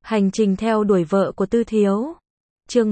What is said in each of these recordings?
Hành trình theo đuổi vợ của Tư Thiếu. Chương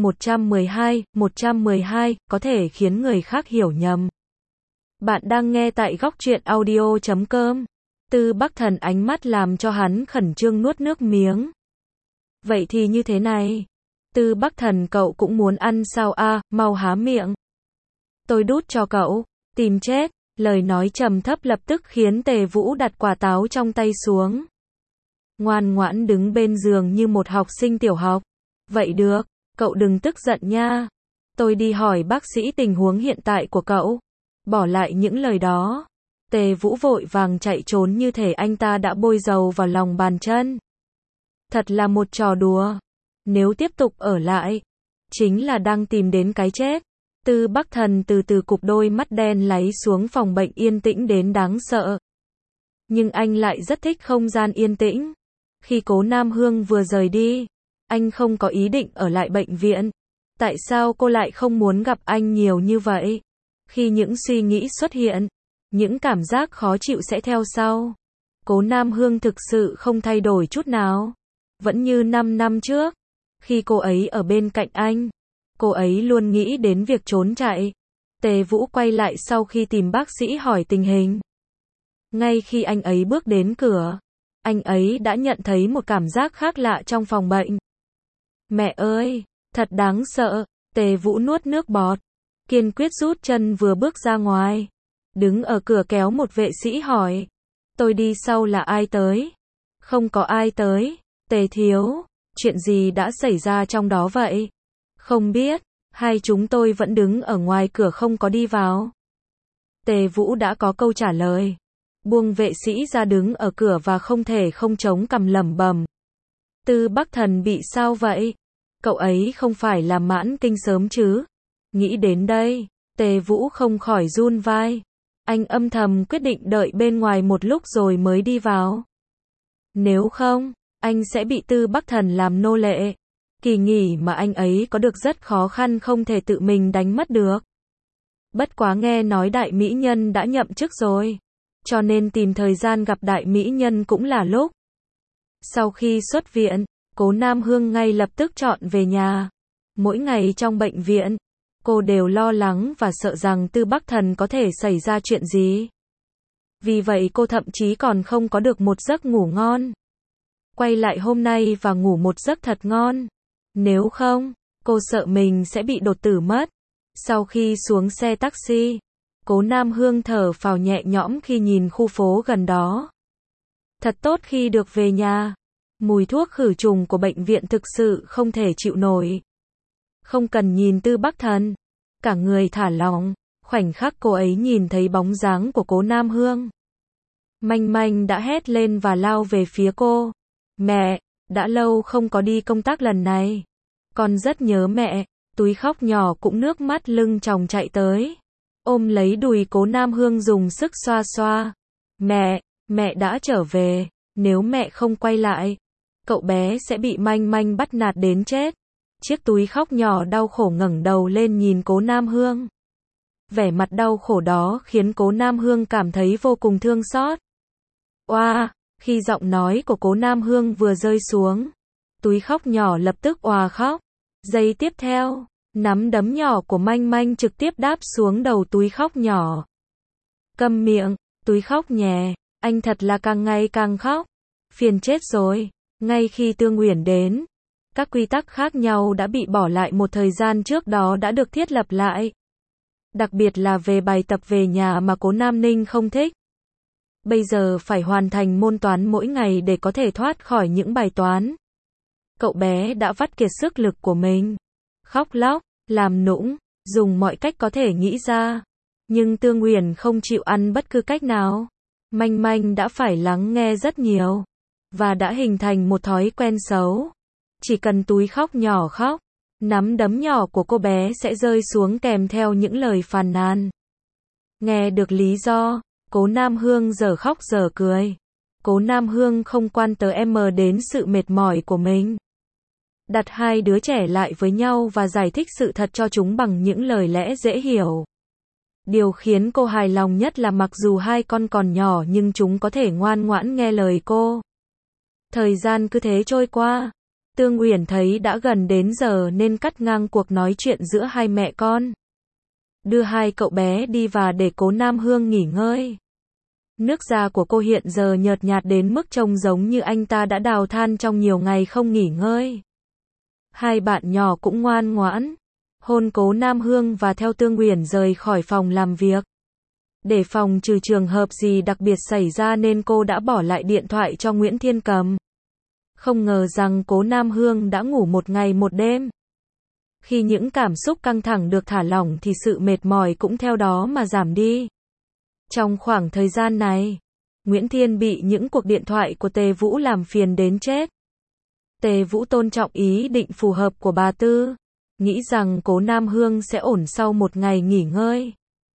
112, có thể khiến người khác hiểu nhầm. Bạn đang nghe tại góc truyện audio.com. Tư Bắc Thần ánh mắt làm cho hắn khẩn trương nuốt nước miếng. Vậy thì như thế này. Tư Bắc Thần, cậu cũng muốn ăn sao a, mau há miệng. Tôi đút cho cậu. Tìm chết. Lời nói trầm thấp lập tức khiến Tề Vũ đặt quả táo trong tay xuống. Ngoan ngoãn đứng bên giường như một học sinh tiểu học. Vậy được, cậu đừng tức giận nha. Tôi đi hỏi bác sĩ tình huống hiện tại của cậu. Bỏ lại những lời đó. Tề Vũ vội vàng chạy trốn như thể anh ta đã bôi dầu vào lòng bàn chân. Thật là một trò đùa. Nếu tiếp tục ở lại, chính là đang tìm đến cái chết. Tư Bắc Thần từ từ cụp đôi mắt đen láy xuống, phòng bệnh yên tĩnh đến đáng sợ. Nhưng anh lại rất thích không gian yên tĩnh. Khi Cố Nam Hương vừa rời đi, anh không có ý định ở lại bệnh viện. Tại sao cô lại không muốn gặp anh nhiều như vậy? Khi những suy nghĩ xuất hiện, những cảm giác khó chịu sẽ theo sau. Cố Nam Hương thực sự không thay đổi chút nào. Vẫn như 5 năm trước, khi cô ấy ở bên cạnh anh, cô ấy luôn nghĩ đến việc trốn chạy. Tề Vũ quay lại sau khi tìm bác sĩ hỏi tình hình. Ngay khi anh ấy bước đến cửa, anh ấy đã nhận thấy một cảm giác khác lạ trong phòng bệnh. Mẹ ơi, thật đáng sợ. Tề Vũ nuốt nước bọt, kiên quyết rút chân vừa bước ra ngoài. Đứng ở cửa kéo một vệ sĩ hỏi. Tôi đi sau là ai tới? Không có ai tới. Tề Thiếu, chuyện gì đã xảy ra trong đó vậy? Không biết, hai chúng tôi vẫn đứng ở ngoài cửa không có đi vào. Tề Vũ đã có câu trả lời. Buông vệ sĩ ra đứng ở cửa và không thể không chống cằm lẩm bẩm. Tư Bắc Thần bị sao vậy? Cậu ấy không phải là mãn kinh sớm chứ? Nghĩ đến đây, Tề Vũ không khỏi run vai. Anh âm thầm quyết định đợi bên ngoài một lúc rồi mới đi vào. Nếu không, anh sẽ bị Tư Bắc Thần làm nô lệ. Kỳ nghỉ mà anh ấy có được rất khó khăn, không thể tự mình đánh mất được. Bất quá nghe nói đại mỹ nhân đã nhậm chức rồi, cho nên tìm thời gian gặp đại mỹ nhân cũng là lúc. Sau khi xuất viện, Cố Nam Hương ngay lập tức chọn về nhà. Mỗi ngày trong bệnh viện, cô đều lo lắng và sợ rằng Tư Bắc Thần có thể xảy ra chuyện gì. Vì vậy cô thậm chí còn không có được một giấc ngủ ngon. Quay lại hôm nay và ngủ một giấc thật ngon. Nếu không, cô sợ mình sẽ bị đột tử mất. Sau khi xuống xe taxi, Cố Nam Hương thở phào nhẹ nhõm khi nhìn khu phố gần đó. Thật tốt khi được về nhà. Mùi thuốc khử trùng của bệnh viện thực sự không thể chịu nổi. Không cần nhìn Tư Bắc Thần, cả người thả lỏng. Khoảnh khắc cô ấy nhìn thấy bóng dáng của Cố Nam Hương, Manh Manh đã hét lên và lao về phía cô. Mẹ, đã lâu không có đi công tác lần này. Con rất nhớ mẹ. Túi khóc nhỏ cũng nước mắt lưng tròng chạy tới. Ôm lấy đùi Cố Nam Hương dùng sức xoa xoa. Mẹ đã trở về. Nếu mẹ không quay lại, cậu bé sẽ bị Manh Manh bắt nạt đến chết. Chiếc túi khóc nhỏ đau khổ ngẩng đầu lên nhìn Cố Nam Hương. Vẻ mặt đau khổ đó khiến Cố Nam Hương cảm thấy vô cùng thương xót. Oa, khi giọng nói của Cố Nam Hương vừa rơi xuống, túi khóc nhỏ lập tức òa khóc. Giây tiếp theo, nắm đấm nhỏ của Manh Manh trực tiếp đáp xuống đầu túi khóc nhỏ. Câm miệng, túi khóc nhè, anh thật là càng ngày càng khóc. Phiền chết rồi. Ngay khi Tương Uyển đến, các quy tắc khác nhau đã bị bỏ lại, một thời gian trước đó đã được thiết lập lại. Đặc biệt là về bài tập về nhà mà Cố Nam Ninh không thích. Bây giờ phải hoàn thành môn toán mỗi ngày để có thể thoát khỏi những bài toán. Cậu bé đã vắt kiệt sức lực của mình. Khóc lóc, làm nũng, dùng mọi cách có thể nghĩ ra. Nhưng Tương Uyển không chịu ăn bất cứ cách nào. Manh Manh đã phải lắng nghe rất nhiều. Và đã hình thành một thói quen xấu. Chỉ cần túi khóc nhỏ khóc, nắm đấm nhỏ của cô bé sẽ rơi xuống kèm theo những lời phàn nàn. Nghe được lý do, Cố Nam Hương giờ khóc giờ cười. Cố Nam Hương không quan tâm đến sự mệt mỏi của mình. Đặt hai đứa trẻ lại với nhau và giải thích sự thật cho chúng bằng những lời lẽ dễ hiểu. Điều khiến cô hài lòng nhất là mặc dù hai con còn nhỏ nhưng chúng có thể ngoan ngoãn nghe lời cô. Thời gian cứ thế trôi qua. Tương Uyển thấy đã gần đến giờ nên cắt ngang cuộc nói chuyện giữa hai mẹ con. Đưa hai cậu bé đi và để Cố Nam Hương nghỉ ngơi. Nước da của cô hiện giờ nhợt nhạt đến mức trông giống như anh ta đã đào than trong nhiều ngày không nghỉ ngơi. Hai bạn nhỏ cũng ngoan ngoãn, hôn Cố Nam Hương và theo Tương Uyển rời khỏi phòng làm việc. Để phòng trừ trường hợp gì đặc biệt xảy ra nên cô đã bỏ lại điện thoại cho Nguyễn Thiên cầm. Không ngờ rằng Cố Nam Hương đã ngủ một ngày một đêm. Khi những cảm xúc căng thẳng được thả lỏng thì sự mệt mỏi cũng theo đó mà giảm đi. Trong khoảng thời gian này, Nguyễn Thiên bị những cuộc điện thoại của Tề Vũ làm phiền đến chết. Tề Vũ tôn trọng ý định phù hợp của bà Tư, nghĩ rằng Cố Nam Hương sẽ ổn sau một ngày nghỉ ngơi.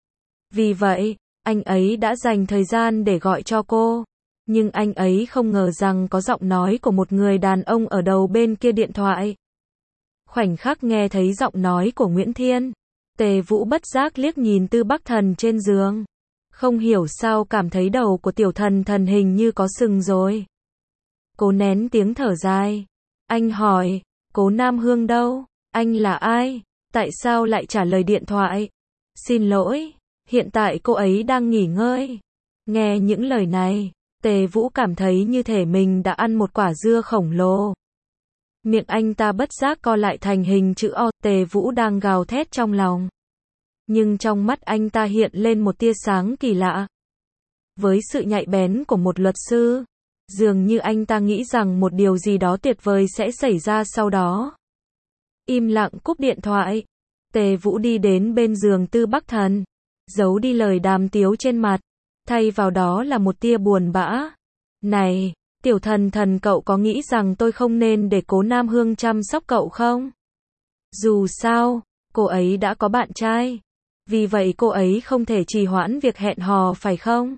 Vì vậy, anh ấy đã dành thời gian để gọi cho cô. Nhưng anh ấy không ngờ rằng có giọng nói của một người đàn ông ở đầu bên kia điện thoại. Khoảnh khắc nghe thấy giọng nói của Nguyễn Thiên, Tề Vũ bất giác liếc nhìn Tư Bắc Thần trên giường. Không hiểu sao cảm thấy đầu của tiểu thần thần hình như có sừng rồi. Cô nén tiếng thở dài. Anh hỏi, Cố Nam Hương đâu? Anh là ai? Tại sao lại trả lời điện thoại? Xin lỗi, hiện tại cô ấy đang nghỉ ngơi. Nghe những lời này, Tề Vũ cảm thấy như thể mình đã ăn một quả dưa khổng lồ. Miệng anh ta bất giác co lại thành hình chữ O. Tề Vũ đang gào thét trong lòng. Nhưng trong mắt anh ta hiện lên một tia sáng kỳ lạ. Với sự nhạy bén của một luật sư, dường như anh ta nghĩ rằng một điều gì đó tuyệt vời sẽ xảy ra sau đó. Im lặng cúp điện thoại, Tề Vũ đi đến bên giường Tư Bắc Thần, giấu đi lời đàm tiếu trên mặt, thay vào đó là một tia buồn bã. Này, tiểu thần thần, cậu có nghĩ rằng tôi không nên để Cố Nam Hương chăm sóc cậu không? Dù sao, cô ấy đã có bạn trai. Vì vậy cô ấy không thể trì hoãn việc hẹn hò phải không?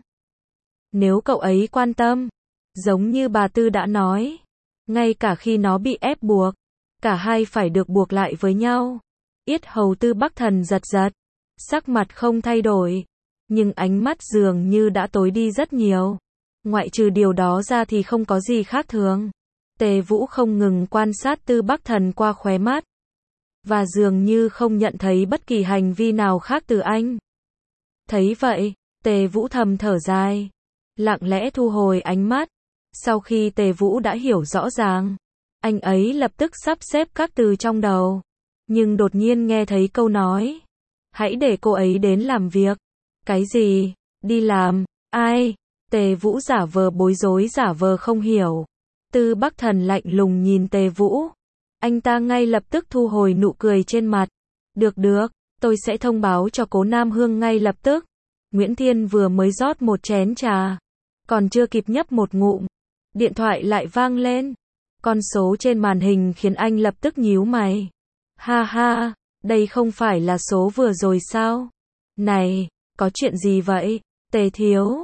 Nếu cậu ấy quan tâm, giống như bà Tư đã nói, ngay cả khi nó bị ép buộc, cả hai phải được buộc lại với nhau. Yết hầu Tư Bắc Thần giật giật, sắc mặt không thay đổi, nhưng ánh mắt dường như đã tối đi rất nhiều. Ngoại trừ điều đó ra thì không có gì khác thường. Tề Vũ không ngừng quan sát Tư Bắc Thần qua khóe mắt, và dường như không nhận thấy bất kỳ hành vi nào khác từ anh. Thấy vậy, Tề Vũ thầm thở dài, lặng lẽ thu hồi ánh mắt. Sau khi Tề Vũ đã hiểu rõ ràng, anh ấy lập tức sắp xếp các từ trong đầu. Nhưng đột nhiên nghe thấy câu nói, hãy để cô ấy đến làm việc. Cái gì? Đi làm? Ai? Tề Vũ giả vờ bối rối, giả vờ không hiểu. Tư Bắc Thần lạnh lùng nhìn Tề Vũ. Anh ta ngay lập tức thu hồi nụ cười trên mặt. Được, tôi sẽ thông báo cho Cố Nam Hương ngay lập tức. Nguyễn Thiên vừa mới rót một chén trà, còn chưa kịp nhấp một ngụm, điện thoại lại vang lên. Con số trên màn hình khiến anh lập tức nhíu mày. Ha ha, đây không phải là số vừa rồi sao? Này, có chuyện gì vậy? Tề thiếu,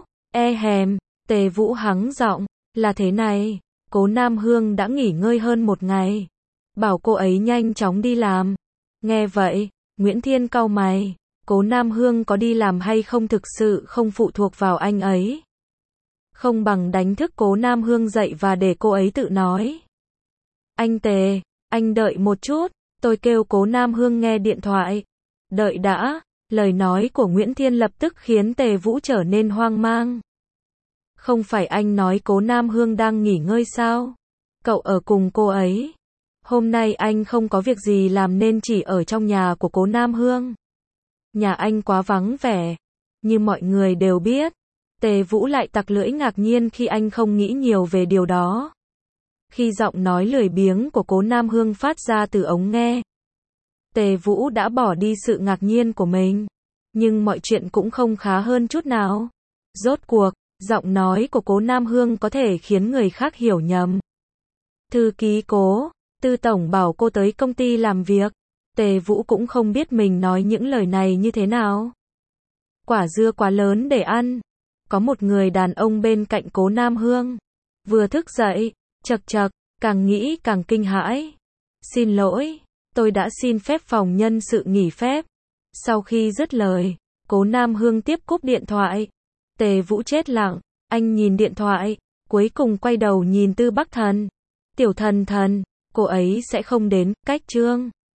Tề Vũ hắng giọng, là thế này, Cố Nam Hương đã nghỉ ngơi hơn một ngày. Bảo cô ấy nhanh chóng đi làm. Nghe vậy, Nguyễn Thiên cau mày, Cố Nam Hương có đi làm hay không thực sự không phụ thuộc vào anh ấy. Không bằng đánh thức Cố Nam Hương dậy và để cô ấy tự nói. Anh Tề, anh đợi một chút, tôi kêu Cố Nam Hương nghe điện thoại. Đợi đã, lời nói của Nguyễn Thiên lập tức khiến Tề Vũ trở nên hoang mang. Không phải anh nói Cố Nam Hương đang nghỉ ngơi sao? Cậu ở cùng cô ấy. Hôm nay anh không có việc gì làm nên chỉ ở trong nhà của Cố Nam Hương. Nhà anh quá vắng vẻ. Như mọi người đều biết, Tề Vũ lại tặc lưỡi ngạc nhiên khi anh không nghĩ nhiều về điều đó. Khi giọng nói lười biếng của Cố Nam Hương phát ra từ ống nghe, Tề Vũ đã bỏ đi sự ngạc nhiên của mình. Nhưng mọi chuyện cũng không khá hơn chút nào. Rốt cuộc, giọng nói của Cố Nam Hương có thể khiến người khác hiểu nhầm. Thư ký Cố, Tư tổng bảo cô tới công ty làm việc. Tề Vũ cũng không biết mình nói những lời này như thế nào. Quả dưa quá lớn để ăn. Có một người đàn ông bên cạnh Cố Nam Hương. Vừa thức dậy, chậc chậc, càng nghĩ càng kinh hãi. Xin lỗi, tôi đã xin phép phòng nhân sự nghỉ phép. Sau khi dứt lời, Cố Nam Hương tiếp cúp điện thoại. Tề Vũ chết lặng, anh nhìn điện thoại, cuối cùng quay đầu nhìn Tư Bắc Thần. Tiểu thần thần, cô ấy sẽ không đến, cách Trương